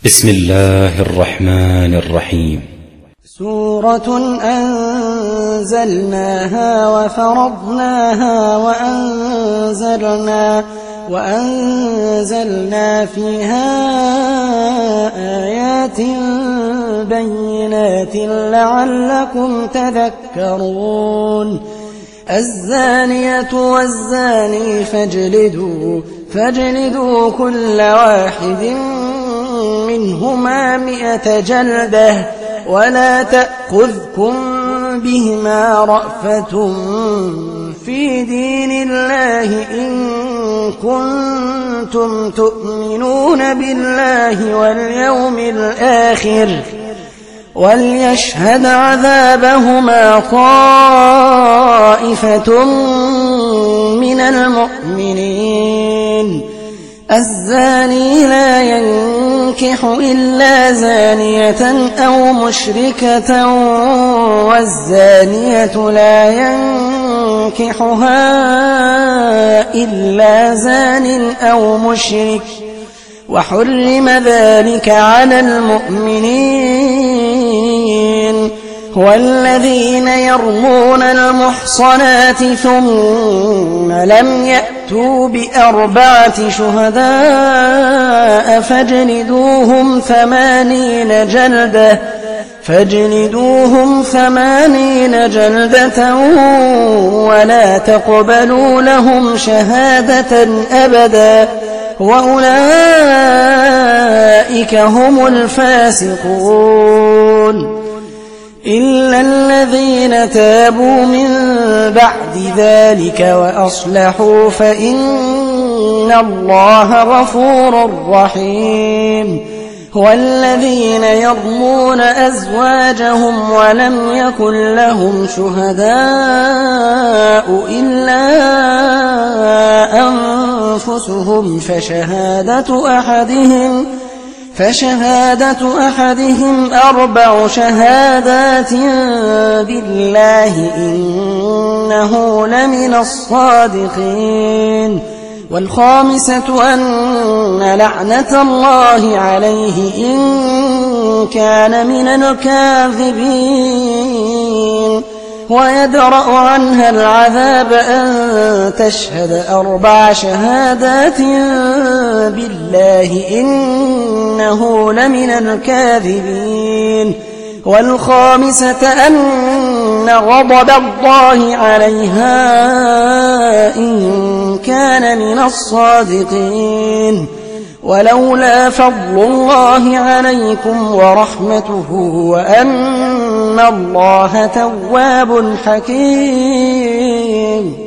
بسم الله الرحمن الرحيم. سورة أنزلناها وفرضناها وأنزلنا فيها آيات بينات لعلكم تذكرون. الزانية والزاني فاجلدوا كل واحد منهما 100 جلدة ولا تأخذكم بهما رأفة في دين الله إن كنتم تؤمنون بالله واليوم الآخر وليشهد عذابهما طائفة من المؤمنين. الزاني لا ينكح إلا زانية أو مشركة والزانية لا ينكحها إلا زان أو مشرك وحرم ذلك على المؤمنين. والذين يرمون المحصنات ثم لم يأتوا ب4 شهداء فاجلدوهم 80 جلدة ولا تقبلوا لهم شهادة أبدا وأولئك هم الفاسقون. إلا الذين تابوا من بعد ذلك وأصلحوا فإن الله غفور رحيم. والذين يرمون أزواجهم ولم يكن لهم شهداء إلا أنفسهم فشهادة أحدهم 4 شهادات بالله إنه لمن الصادقين. والخامسة أن لعنة الله عليه إن كان من الكاذبين. ويدرأ عنها العذاب أن تشهد 4 شهادات بالله إنه لمن الكاذبين. والخامسة أن غضب الله عليها إن كان من الصادقين. ولولا فضل الله عليكم ورحمته وأن الله تواب حكيم.